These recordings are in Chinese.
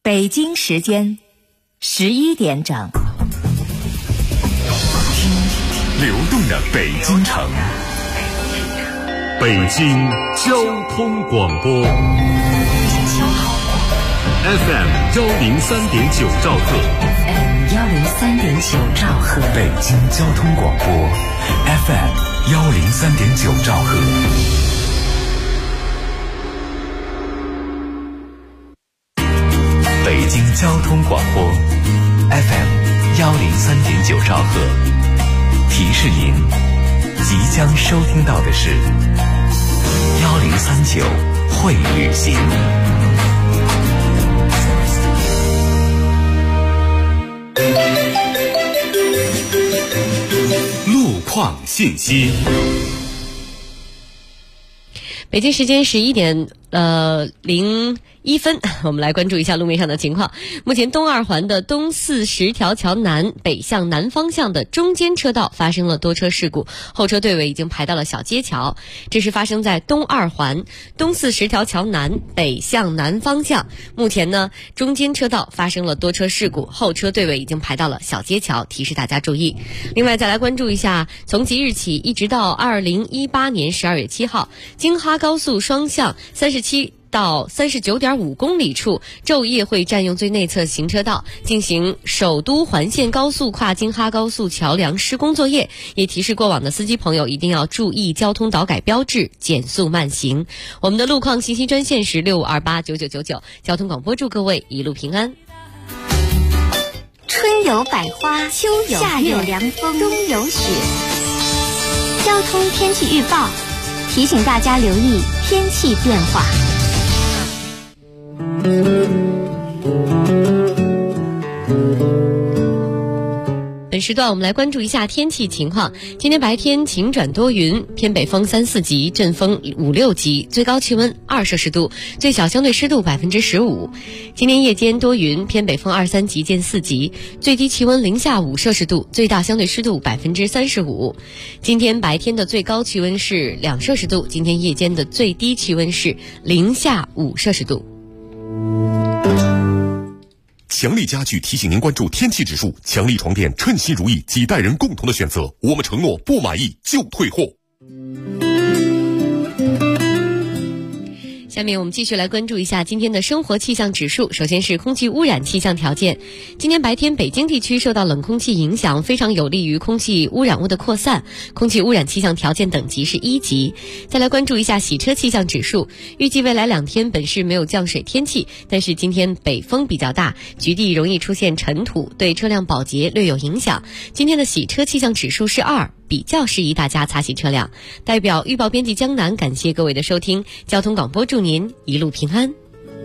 北京时间11点整， 流动的北京城，北京交通广播 FM 103.9兆赫， 103.9兆赫， 北京交通广播 FM 103.9兆赫。北京交通广播 FM 103.9兆赫，提示您即将收听到的是1039会旅行。路况信息。 北京时间11点01分，我们来关注一下路面上的情况。目前东二环的东四十条桥南北向南方向的中间车道发生了多车事故，后车队尾已经排到了小街桥。这是发生在东二环东四十条桥南北向南方向，目前呢中间车道发生了多车事故，后车队尾已经排到了小街桥，提示大家注意。另外再来关注一下，从即日起一直到2018年12月7号，京哈高速双向37到39.5公里处昼夜会占用最内侧行车道进行首都环线高速跨京哈高速桥梁施工作业，也提示过往的司机朋友一定要注意交通导改标志，减速慢行。我们的路况信息专线是65289999，交通广播祝各位一路平安。 春有百花，秋有夏有凉风，冬有雪。交通天气预报提醒大家留意天气变化。 本时段我们来关注一下天气情况。今天白天晴转多云，偏北风3、4级，阵风5、6级，最高气温2摄氏度，最小相对湿度15%。今天夜间多云，偏北风2、3级见4级，最低气温零下5摄氏度，最大相对湿度35%。今天白天的最高气温是2摄氏度，今天夜间的最低气温是零下5摄氏度。 强力家具提醒您关注天气指数，强力床垫称心如意，几代人共同的选择，我们承诺不满意就退货。 下面我们继续来关注一下今天的生活气象指数。首先是空气污染气象条件。今天白天北京地区受到冷空气影响，非常有利于空气污染物的扩散，空气污染气象条件等级是1级。再来关注一下洗车气象指数。预计未来2天本市没有降水天气，但是今天北风比较大，局地容易出现尘土，对车辆保洁略有影响。今天的洗车气象指数是2，比较适宜大家擦洗车辆。代表预报编辑江南感谢各位的收听，交通广播祝您一路平安。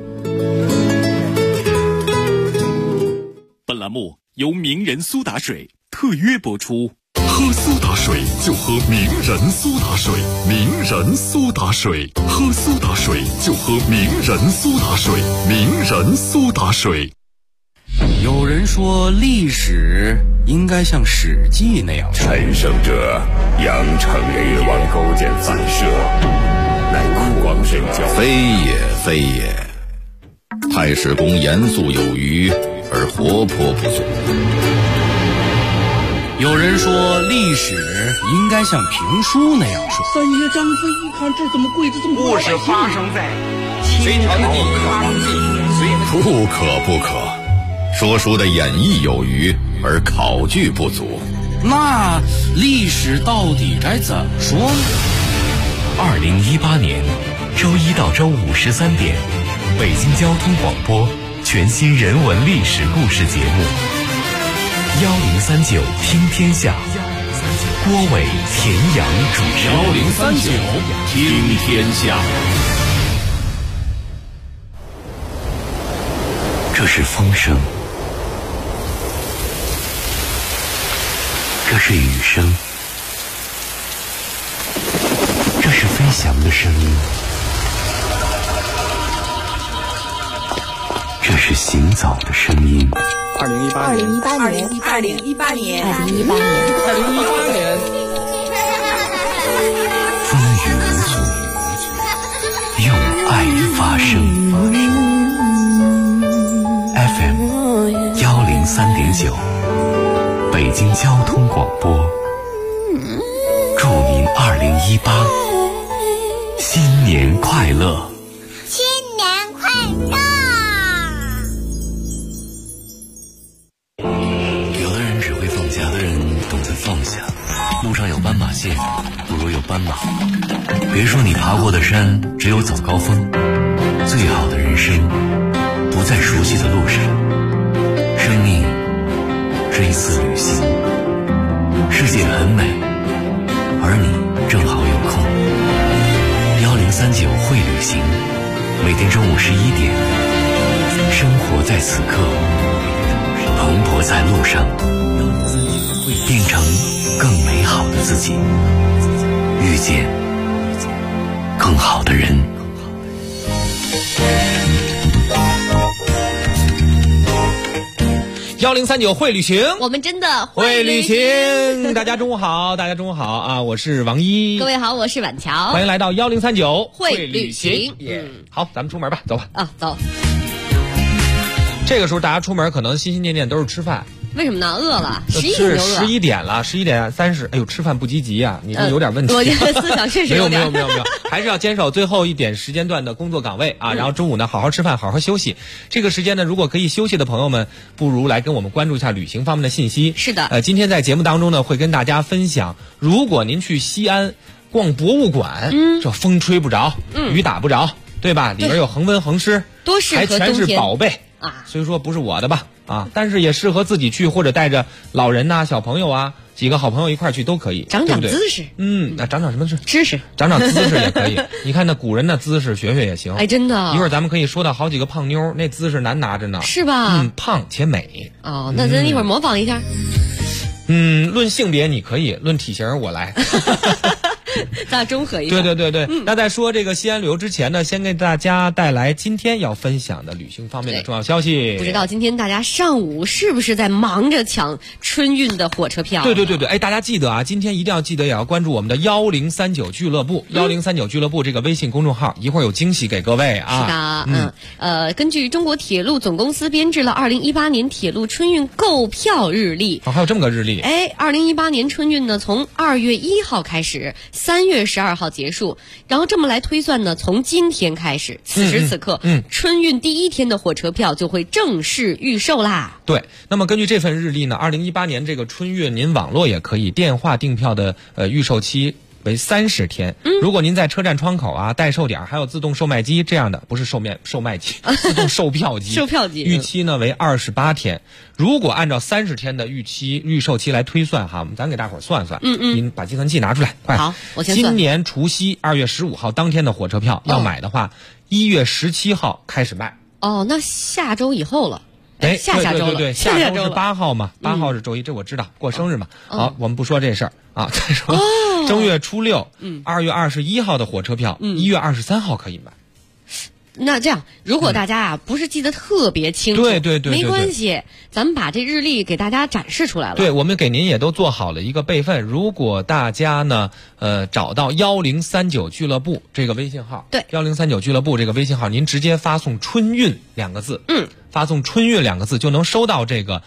本栏目由名人苏打水特约播出。喝苏打水就喝名人苏打水，名人苏打水，喝苏打水就喝名人苏打水，名人苏打水。 有人说历史应该像史记那样， 陈胜者扬长而往，勾践反射，乃酷光神教。 非也非也，太史公严肃有余而活泼不足。 有人说历史应该像评书那样说。 三爷张飞一看这怎么跪着这么多？ 故事发生在隋朝的第一个皇帝。 不可不可，说书的演绎有余而考据不足。 那历史到底该怎么说呢 ？2018年周一到周五13点，北京交通广播全新人文历史故事节目1039听天下，郭伟、田阳主持。 1039听天下。 这是风声，这是雨声，这是飞翔的声音，这是行走的声音。 2018年， 风雨无阻，用爱发声。 北京交通广播，祝您2018新年快乐！ 新年快乐！ 有的人只会放假，有的人懂得放下。路上有斑马线，不如有斑马。别说你爬过的山只有早高峰，最好的人生不在熟悉的路上。生命是一次旅行，世界很美，而你正好有空。1039会旅行，每天中午11点，生活在此刻，蓬勃在路上，变成更美好的自己，遇见更好的人。 1039会旅行， 我们真的会旅行。大家中午好，大家中午好啊！我是王一， 各位好，我是婉乔， 欢迎来到1039 会旅行。 好，咱们出门吧，走吧。 啊，走。 这个时候大家出门可能心心念念都是吃饭。 为什么呢？饿了，11点就饿。 11点了，11点30。哎呦，吃饭不积极啊，你这有点问题。 我觉得思想确实有点。 没有，还是要坚守最后一点时间段的工作岗位啊。然后中午呢，好好吃饭，好好休息。这个时间呢，如果可以休息的朋友们，不如来跟我们关注一下旅行方面的信息。 是的。 今天在节目当中呢，会跟大家分享，如果您去西安逛博物馆，这风吹不着，雨打不着，对吧？里边有恒温恒湿， 多适合冬天， 还全是宝贝啊。 虽说不是我的吧。啊，但是也适合自己去，或者带着老人呐、小朋友啊，几个好朋友一块去都可以， 长长姿势。 那长长什么知识？ 长长姿势也可以。你看那古人的姿势，学学也行。 哎，真的。 一会儿咱们可以说到好几个胖妞，那姿势难拿着呢。 是吧？ 胖且美。 哦，那咱一会儿模仿一下。 论性别你可以，论体型我来。 咱俩综合一下。 对。那在说这个西安旅游之前呢，先给大家带来今天要分享的旅行方面的重要消息。 不知道今天大家上午是不是在忙着抢春运的火车票？ 对。哎，大家记得啊，今天一定要记得也要关注我们的1039俱乐部，1039俱乐部这个微信公众号，一会儿有惊喜给各位啊。是的，根据中国铁路总公司编制了2018年铁路春运购票日历。 还有这么个日历。 哎，2018年春运呢，从2月1号开始，3月12号结束，然后这么来推算呢，从今天开始，此时此刻，春运第一天的火车票就会正式预售啦。 对，那么根据这份日历呢，2018年这个春运，您网络也可以电话订票的预售期为30天。如果您在车站窗口啊、代售点还有自动售卖机这样的，不是售卖机，自动售票机，预期呢为28天。如果按照30天的预售期来推算哈，咱给大伙儿算算。您把计算器拿出来，快。 好，我先算。 今年除夕2月15号当天的火车票要买的话，1月17号开始卖。 哦，那下周以后了。 哎， 下周了。 对，下周是8号嘛，8号是周一，这我知道，过生日嘛。好，我们不说这事儿啊，再说正月初6，2月21号的火车票，1月23号可以买。 那这样，如果大家啊不是记得特别清楚， 对， 没关系，咱们把这日历给大家展示出来了。 对，我们给您也都做好了一个备份。如果大家呢，找到1039俱乐部这个微信号， 对 ，1039俱乐部这个微信号，您直接发送春运2个字，发送春运2个字就能收到这个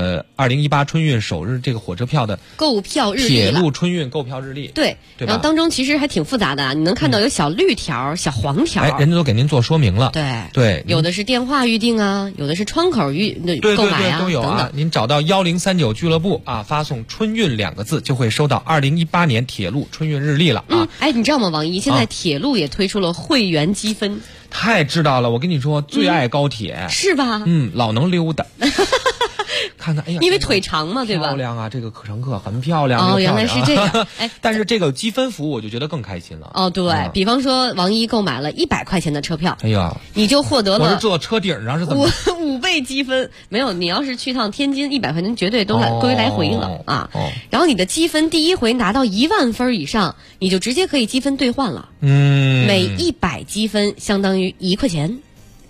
2018春运首日这个火车票的购票日历， 铁路春运购票日历。 对，然后当中其实还挺复杂的啊，你能看到有小绿条、小黄条， 人家都给您做说明了。对， 有的是电话预订啊，有的是窗口购买啊， 都有啊。 等等。 您找到1039俱乐部啊，发送春运2个字就会收到2018年铁路春运日历了啊。 哎，你知道吗，王一？现在铁路也推出了会员积分。 太知道了，我跟你说，最爱高铁， 是吧？ 老能溜达。看看，哎呀， 因为腿长嘛，对吧？ 漂亮啊，这个乘客很漂亮。 哦，原来是这样。哎， 但是这个积分服务我就觉得更开心了。 哦，对，比方说王一购买了100块钱的车票， 哎呀， 你就获得了。 我是坐车顶上是怎么 ？5倍积分，没有，你要是去趟天津，100块钱绝对都归来回了啊。然后你的积分第一回拿到1万分以上，你就直接可以积分兑换了。每100积分相当于1块钱。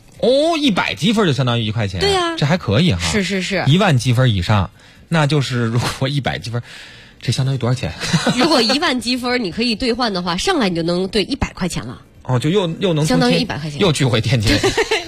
100积分就相当于1块钱。 对呀， 这还可以哈。 是。 1万积分以上，那就是如果100积分，这相当于多少钱？ 如果1万积分你可以兑换的话，上来你就能兑100块钱了。 就又能相当于100块钱， 又去回天津。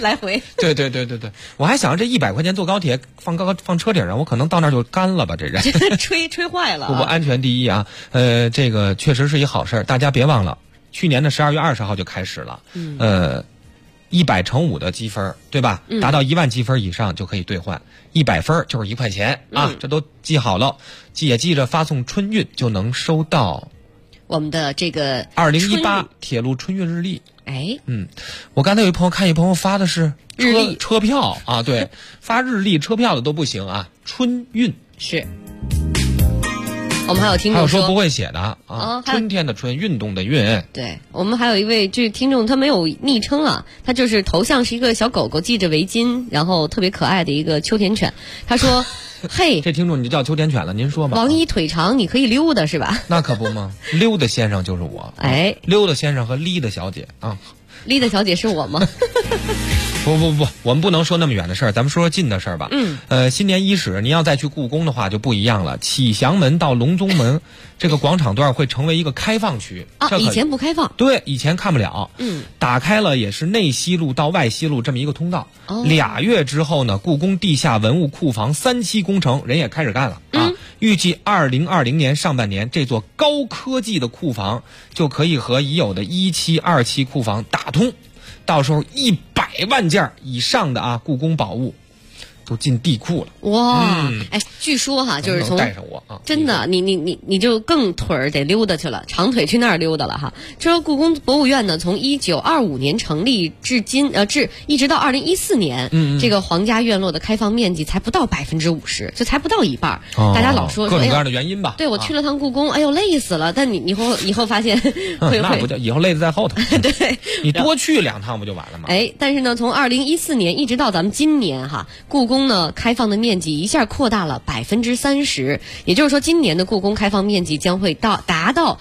来回。 对，我还想着这100块钱坐高铁放车顶上，我可能到那儿就干了吧，这人吹坏了。 不，安全第一啊！这个确实是一好事，大家别忘了，去年的12月20号就开始了。100乘5的积分，对吧？达到1万积分以上就可以兑换，100分就是1块钱啊！这都记好了，也记着发送春运就能收到我们的这个 2018铁路春运日历。 哎， 我刚才有一朋友发的是日历车票啊，对，发日历车票的都不行啊，春运是。我们还有听众说不会写的啊，春天的春，运动的运。 对，我们还有一位这听众，他没有昵称啊，他就是头像是一个小狗狗系着围巾，然后特别可爱的一个秋田犬。他说：“嘿， 这听众你就叫秋田犬了，您说吧。 王一腿长，你可以溜达是吧？” 那可不吗？溜达先生就是我。 哎， 溜达先生和丽的小姐啊， 丽的小姐是我吗？ 不，我们不能说那么远的事儿，咱们说说近的事儿吧。新年伊始，您要再去故宫的话就不一样了。启祥门到隆宗门这个广场段会成为一个开放区啊，以前不开放。 对，以前看不了。打开了也是内西路到外西路这么一个通道。2月之后呢，故宫地下文物库房3期工程人也开始干了啊。预计2020年上半年，这座高科技的库房就可以和已有的1期、2期库房打通。到时候100万件以上的故宫宝物都进地库了。 哇，据说就是从带上我啊， 真的，你就更腿儿得溜达去了，长腿去那儿溜达了哈。这故宫博物院呢，从1925年成立至今，一直到2014年，这个皇家院落的开放面积才不到50%，就才不到一半。大家老说各种各样的原因吧。 对，我去了趟故宫，哎呦累死了。但你以后发现那不叫以后累的在后头。 对， 你多去2趟不就完了吗？ 但是呢，从2014年一直到咱们今年故宫呢开放的面积一下扩大了30%，也就是说今年的故宫开放面积将会达到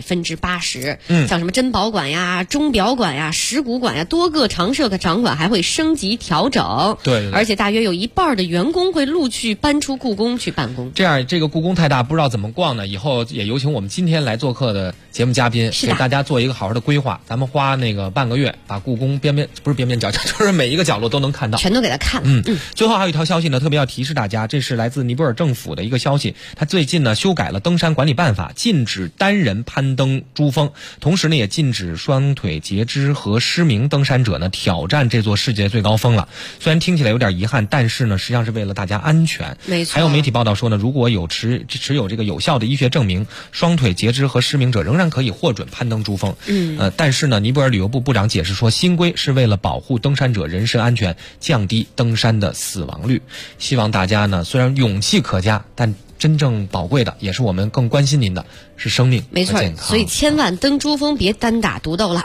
80%。像什么珍宝馆呀、钟表馆呀、石鼓馆呀，多个常设的场馆还会升级调整。 对， 而且大约有一半的员工会陆续搬出故宫去办公。 这样，这个故宫太大，不知道怎么逛呢。以后也有请我们今天来做客的节目嘉宾，给大家做一个好好的规划。咱们花那个半个月，把故宫不是边边角角，就是每一个角落都能看到， 全都给他看。 最后还有一条消息呢，特别要提示大家，这是来自尼泊尔政府的一个消息。他最近呢修改了登山管理办法，禁止单人攀登珠峰，同时呢也禁止双腿截肢和失明登山者呢挑战这座世界最高峰了。虽然听起来有点遗憾，但是呢实际上是为了大家安全。 没错。 还有媒体报道说呢，如果有持有这个有效的医学证明，双腿截肢和失明者仍然可以获准攀登珠峰。但是呢，尼泊尔旅游部部长解释说，新规是为了保护登山者人身安全，降低登山的死亡率。希望大家呢，虽然勇气可嘉，但真正宝贵的也是我们更关心您的是生命和健康。 所以千万登珠峰别单打独斗了。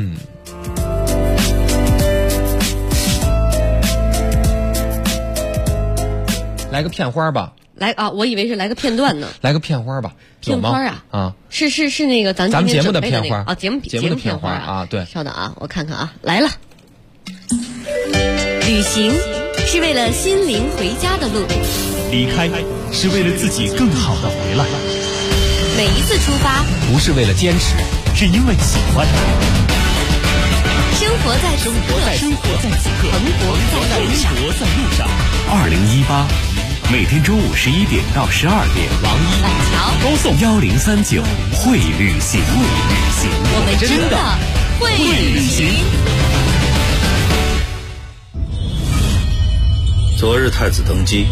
来个片花吧。 我以为是来个片段呢。 来个片花吧。 片花啊？是那个咱节目的片花啊，节目的片花啊，对。 稍等啊，我看看啊，来了。 旅行是为了心灵回家的路， 离开是为了自己更好的回来。 每一次出发不是为了坚持，是因为喜欢。 生活在此刻，蓬勃在路上。 2018，每天中午11点到12点， 王一、板桥高送1039会旅行。 我们真的会旅行。 昨日太子登基，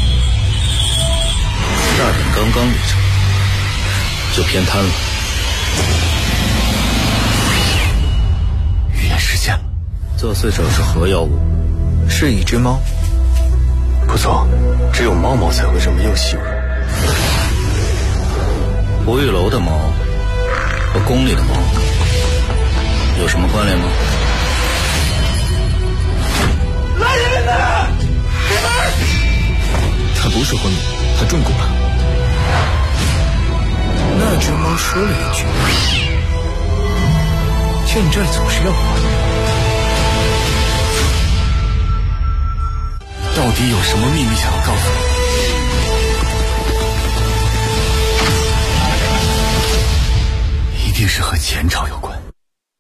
大典刚刚礼成，就偏瘫了。 预言实现了。 作祟者是何妖物？ 是一只猫。 不错，只有猫猫才会这么幼细。 不玉楼的猫和宫里的猫有什么关联吗？ 来人呐！开门！ 他不是昏迷，他中蛊了。那只猫说了一句：“欠债总是要还的。” 到底有什么秘密想要告诉我？一定是和前朝有关。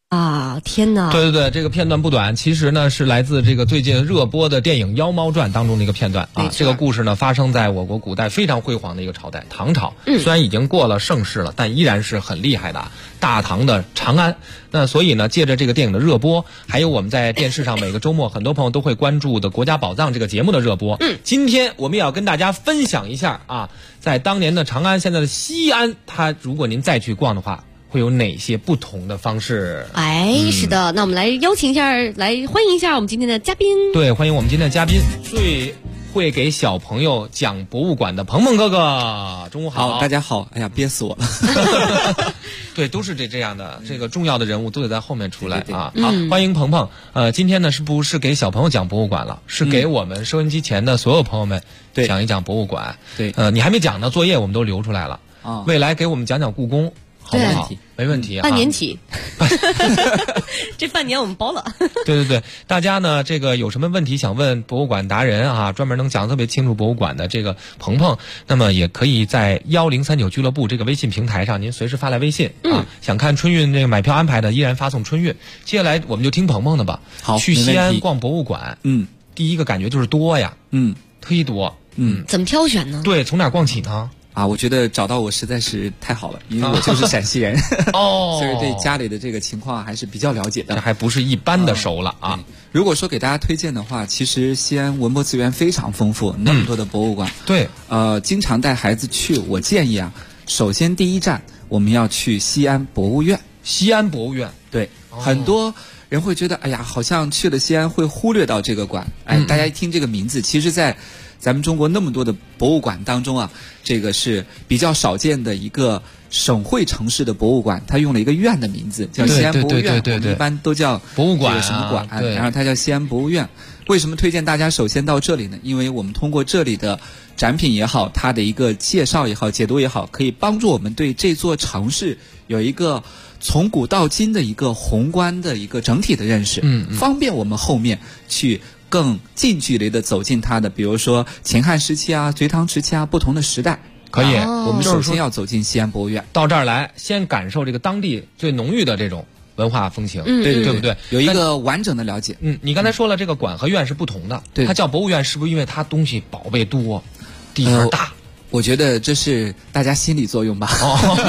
啊！天哪！ 对对对，这个片段不短，其实呢是来自这个最近热播的电影《妖猫传》当中的一个片段啊。这个故事呢发生在我国古代非常辉煌的一个朝代唐朝，虽然已经过了盛世了，但依然是很厉害的大唐的长安。那所以呢，借着这个电影的热播，还有我们在电视上每个周末很多朋友都会关注的《国家宝藏》这个节目的热播，今天我们也要跟大家分享一下啊，在当年的长安，现在的西安，它如果您再去逛的话，会有哪些不同的方式？ 是的，那我们来邀请一下，来欢迎一下我们今天的嘉宾。 对，欢迎我们今天的嘉宾，最会给小朋友讲博物馆的鹏鹏哥哥。中午好。 好，大家好。哎呀，憋死我了。 对，都是这样的，这个重要的人物都得在后面出来啊。 对好，欢迎鹏鹏。今天呢，是不是给小朋友讲博物馆了？是给我们收音机前的所有朋友们讲一讲博物馆。 对， 你还没讲呢，作业我们都留出来了。未来给我们讲讲故宫。好不好？没问题。 半年起，这半年我们包了。 对对对，大家呢，这个有什么问题想问博物馆达人啊，专门能讲特别清楚博物馆的这个鹏鹏，那么也可以在1039俱乐部这个微信平台上，您随时发来微信啊。想看春运这个买票安排的，依然发送春运。接下来我们就听鹏鹏的吧。 好， 去西安逛博物馆，第一个感觉就是多呀，忒多， 怎么挑选呢？ 对，从哪逛起呢？ 我觉得找到我实在是太好了，因为我就是陕西人，所以对家里的这个情况还是比较了解的。 这还不是一般的熟了啊！ 如果说给大家推荐的话，其实西安文博资源非常丰富，那么多的博物馆。 对， 经常带孩子去，我建议首先第一站我们要去西安博物院。 西安博物院， 对，很多人会觉得，哎呀，好像去了西安会忽略到这个馆。大家一听这个名字，其实在咱们中国那么多的博物馆当中这个是比较少见的一个省会城市的博物馆，它用了一个院的名字，叫西安博物院。我们一般都叫博物馆什么馆，然后它叫西安博物院。为什么推荐大家首先到这里呢？因为我们通过这里的展品也好，它的一个介绍也好，解读也好，可以帮助我们对这座城市有一个从古到今的一个宏观的一个整体的认识，方便我们后面去更近距离的走进它的，比如说秦汉时期隋唐时期不同的时代。 可以， 我们首先要走进西安博物院， 到这儿来，先感受这个当地最浓郁的这种文化风情，对不对？ 有一个完整的了解。 你刚才说了，这个馆和院是不同的，它叫博物院，是不是因为它东西宝贝多，地方大？ 我觉得这是大家心理作用吧。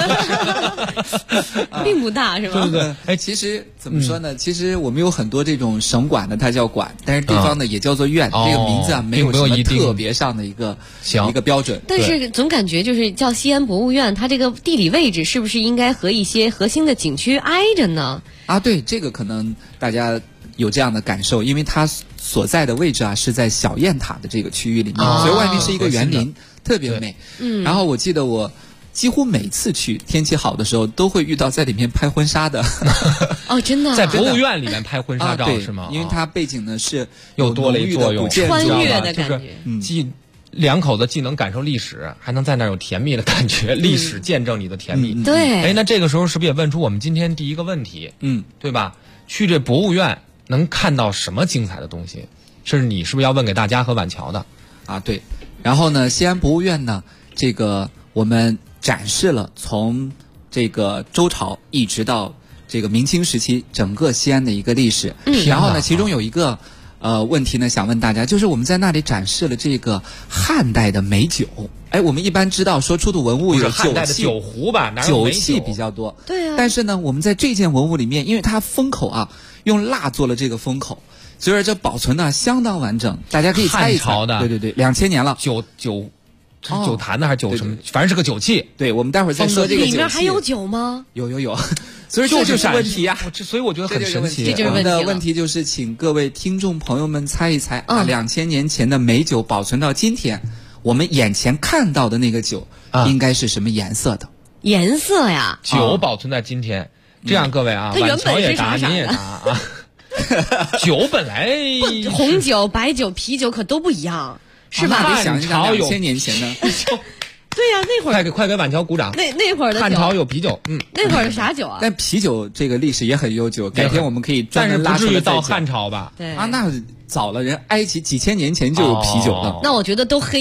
并不大是吧？ 对。其实怎么说呢？其实我们有很多这种省馆的，它叫馆，但是地方呢也叫做院。这个名字没有什么特别上的一个标准。 但是总感觉就是叫西安博物院，它这个地理位置是不是应该和一些核心的景区挨着呢？ 对，这个可能大家有这样的感受，因为它所在的位置是在小雁塔的这个区域里面，所以外面是一个园林，特别美。然后我记得我几乎每次去天气好的时候都会遇到在里面拍婚纱的。 真的， 在博物院里面拍婚纱照是吗？ 因为它背景呢是又多了一作用， 穿越的感觉， 既两口子既能感受历史，还能在那儿有甜蜜的感觉，历史见证你的甜蜜。 对， 那这个时候是不是也问出我们今天第一个问题？对吧？去这博物院能看到什么精彩的东西？你是不是要问给大家和晚桥的？ 对。然后呢，西安博物院呢，这个我们展示了从这个周朝一直到这个明清时期整个西安的一个历史。然后呢，其中有一个问题呢，想问大家，就是我们在那里展示了这个汉代的美酒。我们一般知道说出土文物有汉代的酒壶吧， 酒器比较多。 对啊。 但是呢，我们在这件文物里面，因为它封口用蜡做了这个封口，所以这保存的相当完整。大家可以猜一猜。 汉朝的。 对，2000年了。 酒坛的还是酒什么？反正是个酒器。 对，我们待会儿再说这个酒器。 里面还有酒吗？ 有。所以这就是问题所以我觉得很神奇。 我们的问题就是，请各位听众朋友们猜一猜，2000年前的美酒保存到今天，我们眼前看到的那个酒应该是什么颜色的？ 颜色呀？ 酒保存在今天，这样各位它原本是啥你也答酒本来红酒、白酒、啤酒可都不一样。是吧？ 你想一想，2000年前呢？ 对呀，那会儿快给晚桥鼓掌。 那会儿的汉朝有啤酒， 那会儿的啥酒啊？ 但啤酒这个历史也很悠久，改天我们可以专门拉出来。 但是不至于到汉朝吧？ 对那早了，人埃及几千年前就有啤酒了。 那我觉得都黑了。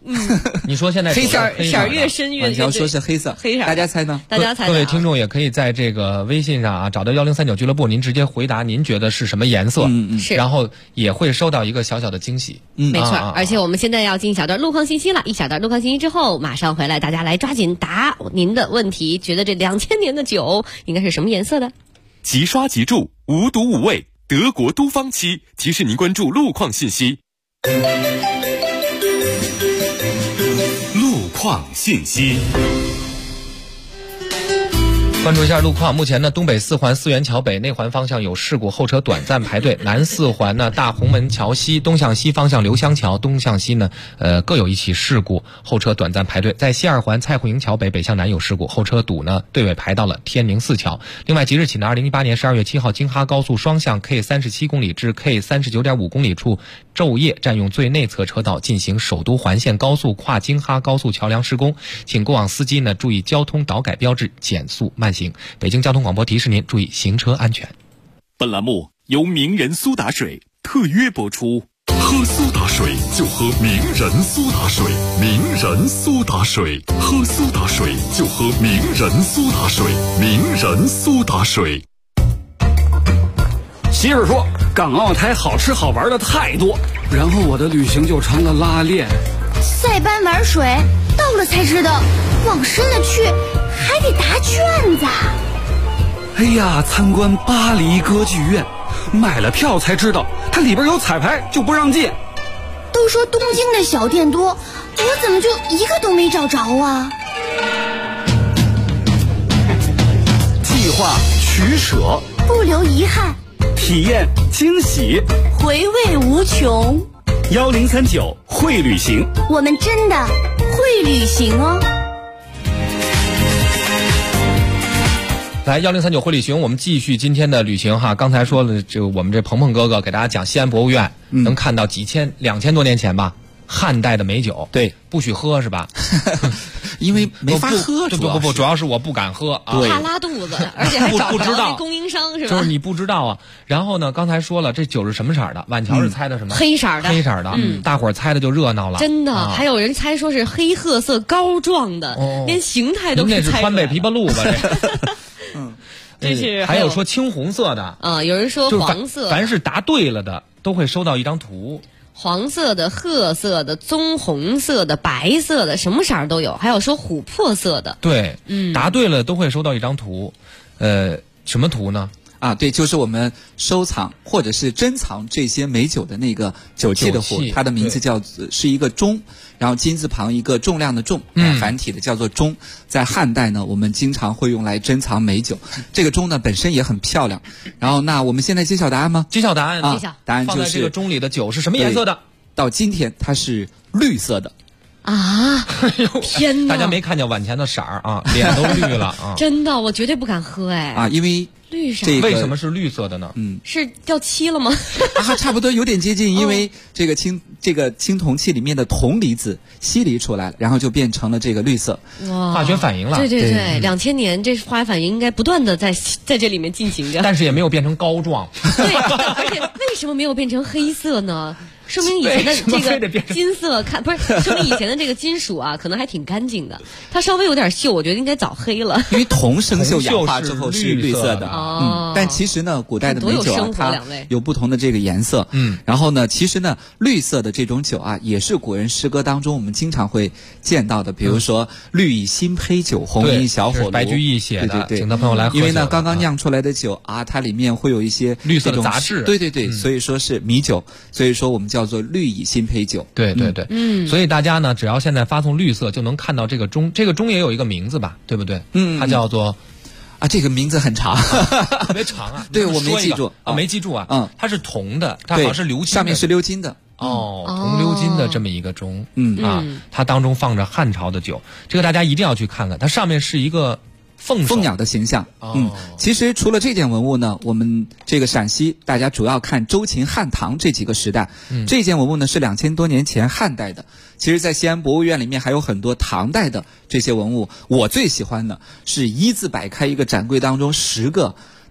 你说现在色儿越深越晚条说是黑色， 黑色， 大家猜呢？ 大家猜。 各位听众也可以在这个微信上啊找到1039俱乐部，您直接回答您觉得是什么颜色， 是， 然后也会收到一个小小的惊喜。 没错，而且我们现在要进一小段路况信息了，一小段路况信息之后马上回来，大家来抓紧答您的问题，觉得这2000年的酒应该是什么颜色的？ 即刷即注，无毒无味，德国都芳漆提示您关注路况信息。路况信息。 关注一下路况，目前呢，东北四环四元桥北内环方向有事故，后车短暂排队；南四环呢，大红门桥西东向西方向刘香桥东向西呢，各有一起事故，后车短暂排队。在西二环蔡户营桥北北向南有事故，后车堵呢，队尾排到了天宁四桥。另外，即日起呢，2018年12月7号，京哈高速双向 K37公里至 K39.5公里处昼夜占用最内侧车道进行首都环线高速跨京哈高速桥梁施工，请过往司机呢注意交通导改标志，减速慢行。北京交通广播提示您注意行车安全。 本栏目由名人苏打水特约播出。喝苏打水就喝名人苏打水，名人苏打水，喝苏打水就喝名人苏打水，名人苏打水。 媳妇说港澳台好吃好玩的太多，然后我的旅行就成了拉练。 塞班玩水，到了才知道往深了去还得答卷子。 哎呀，参观巴黎歌剧院，买了票才知道它里边有彩排就不让进。 都说东京的小店多，我怎么就一个都没找着啊？ 计划取舍， 不留遗憾， 体验惊喜， 回味无穷。 1039会旅行， 我们真的会旅行哦。 来1039会旅行，我们继续今天的旅行哈。刚才说了，就我们这鹏鹏哥哥给大家讲西安博物院，能看到2000多年前吧，汉代的美酒。 对， 不许喝是吧？ 因为没法喝， 不，主要是我不敢喝啊， 怕拉肚子，而且还找不着那供应商是吧？ 就是你不知道啊。然后呢，刚才说了，这酒是什么色的？晚桥是猜的什么？ 黑色的。 黑色的，大伙儿猜的就热闹了。 真的，还有人猜说是黑褐色膏状的，连形态都可以猜出来。 那是川贝枇杷露吧？ 这是还有说青红色的啊，有人说黄色。 凡是答对了的，都会收到一张图。 黄色的、褐色的、棕红色的、白色的，什么色儿都有。还有说琥珀色的。 对，答对了都会收到一张图。什么图呢？ 啊，对，就是我们收藏或者是珍藏这些美酒的那个酒器的壶，它的名字是一个钟，然后金字旁一个重量的重，繁体的叫做钟。在汉代呢，我们经常会用来珍藏美酒。这个钟呢本身也很漂亮。然后那我们现在揭晓答案吗？ 揭晓答案啊，答案就是放在这个钟里的酒是什么颜色的？ 到今天它是绿色的。 啊！天哪！ 大家没看见碗前的色儿啊，脸都绿了啊！ 真的，我绝对不敢喝哎！ 啊，因为绿色， 为什么是绿色的呢？ 是掉漆了吗？ 啊，差不多有点接近，因为这个青铜器里面的铜离子析离出来了，然后就变成了这个绿色。 哇， 化学反应了。 对，2000年这化学反应应该不断的在这里面进行着， 但是也没有变成膏状。 对，而且为什么没有变成黑色呢？说明以前的这个金色不是，说明以前的这个金属啊，可能还挺干净的。它稍微有点锈，我觉得应该早黑了。 因为铜生锈氧化之后是绿色的。但其实呢，古代的美酒啊，它有不同的这个颜色。然后呢，其实呢，绿色的这种酒啊，也是古人诗歌当中我们经常会见到的。比如说“绿以新醅酒，红饮小火炉”， 白居易写的。 对， 请到朋友来喝。 因为呢，刚刚酿出来的酒啊，它里面会有一些绿色的杂质。 对，所以说是米酒，所以说我们叫做绿以新醅酒。 对，所以大家呢，只要现在发送绿色，就能看到这个钟。这个钟也有一个名字吧，对不对？它叫做啊，这个名字很长， 特别长啊。 对，我没记住啊，没记住啊。它是铜的，它好像是鎏金， 上面是鎏金的。 铜鎏金的这么一个钟。它当中放着汉朝的酒，这个大家一定要去看看。它上面是一个凤鸟的形象。其实除了这件文物呢，我们这个陕西大家主要看周秦汉唐这几个时代。这件文物呢是2000多年前汉代的。其实在西安博物院里面还有很多唐代的这些文物，我最喜欢的是一字摆开一个展柜当中10个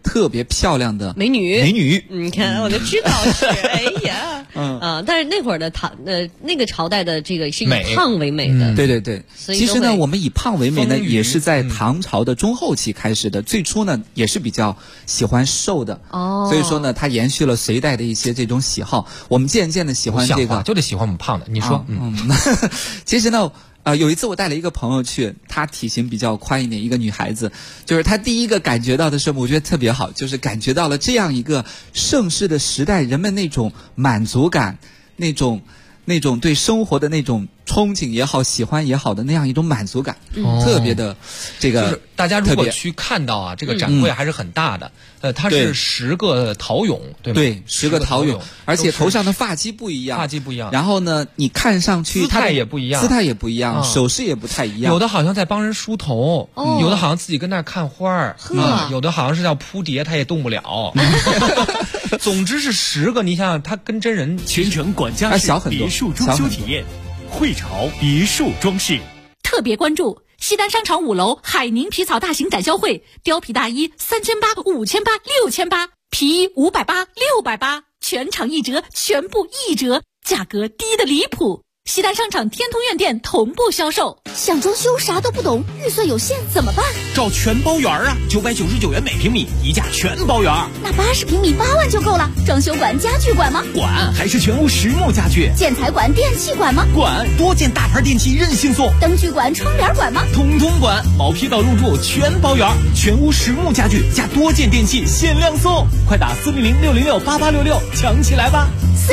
特别漂亮的美女。 你看我就知道是，哎呀，但是那会儿的那个朝代的这个是以胖为美的， 对对对。其实呢，我们以胖为美呢，也是在唐朝的中后期开始的。最初呢，也是比较喜欢瘦的，所以说呢，它延续了隋代的一些这种喜好。我们渐渐的喜欢这个， 就得喜欢我们胖的。你说， 其实呢。有一次我带了一个朋友去，她体型比较宽一点，一个女孩子，就是她第一个感觉到的是，我觉得特别好，就是感觉到了这样一个盛世的时代，人们那种满足感，那种对生活的那种憧憬也好，喜欢也好的那样一种满足感，特别的这个。 就是大家如果去看到啊，这个展会还是很大的，它是10个陶俑，对吗？ 对，10个陶俑，而且头上的发髻不一样，然后呢，你看上去姿态也不一样， 手势也不太一样。 有的好像在帮人梳头，有的好像自己跟那儿看花儿，有的好像是要扑蝶，他也动不了。总之是10个，你想想，他跟真人全程管家式别墅装修体验，汇潮别墅装饰。 特别关注西单商场5楼海宁皮草大型展销会，貂皮大衣3800、5800、6800，皮衣580、680，全场1折，全部1折，价格低得离谱。西单商场天通苑店同步销售。 想装修啥都不懂，预算有限怎么办？ 找全包园啊，999元每平米，一价全包园。 那80平米8万就够了。装修管、家具管吗？ 管，还是全屋实木家具。 建材管、电器管吗？ 管，多件大牌电器任性送。 灯具管、窗帘管吗？ 统统管，毛坯到入住全包园，全屋实木家具加多件电器限量送，快打400-606-8866抢起来吧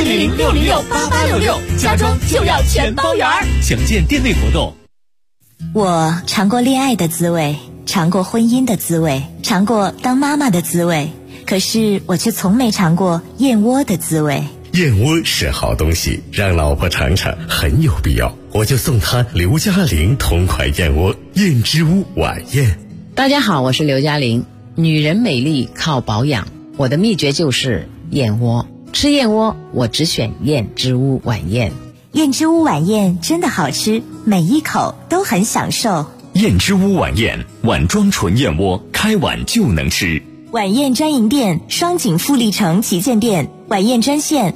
！400-606-8866，家装就要全包圆。 详见店内活动。 我尝过恋爱的滋味，尝过婚姻的滋味，尝过当妈妈的滋味，可是我却从没尝过燕窝的滋味。 燕窝是好东西，让老婆尝尝很有必要，我就送她刘嘉玲同款燕窝燕之屋晚宴。 大家好，我是刘嘉玲。女人美丽靠保养，我的秘诀就是燕窝。吃燕窝我只选燕之屋晚宴。 燕之屋晚宴真的好吃，每一口都很享受。 燕之屋晚宴，碗装纯燕窝，开碗就能吃。 晚宴专营店：双井富力城旗舰店。晚宴专线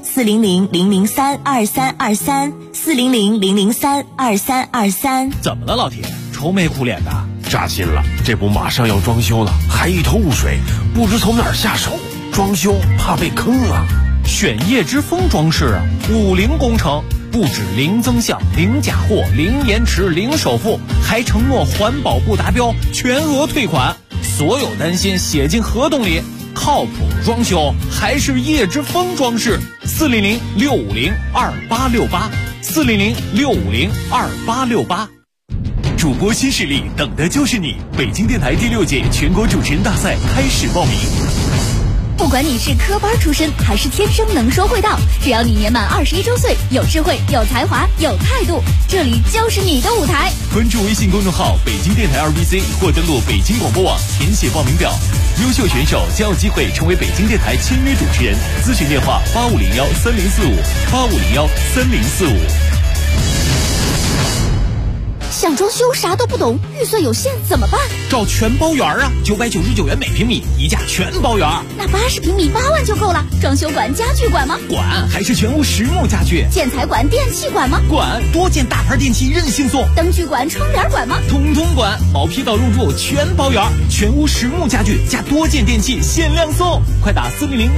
：400-003-2323，400-003-2323。 怎么了，老铁？愁眉苦脸的？ 扎心了，这不马上要装修了，还一头雾水，不知从哪儿下手。装修怕被坑啊！ 选叶之峰装饰啊，5零工程，不止零增项、零假货、零延迟、零首付，还承诺环保不达标全额退款，所有担心写进合同里。靠谱装修还是叶之峰装饰。400-650-2868，400-650-2868。 主播新势力，等的就是你！北京电台第6届全国主持人大赛开始报名。 不管你是科班出身还是天生能说会道，只要你年满21周岁，有智慧、有才华、有态度，这里就是你的舞台。 关注微信公众号北京电台2BC 或登录北京广播网填写报名表，优秀选手将有机会成为北京电台签约主持人。咨询电话8501-3045，8501-3045。 想装修啥都不懂，预算有限怎么办？ 找全包园啊，999元每平米，一价全包园。 那80平米8万就够了。装修管、家具管吗？ 管，还是全屋实木家具。 建材管、电器管吗？ 管，多件大牌电器任性送。 灯具管、窗帘管吗？ 统统管，毛坯到入住全包园，全屋实木家具加多件电器限量送，快打400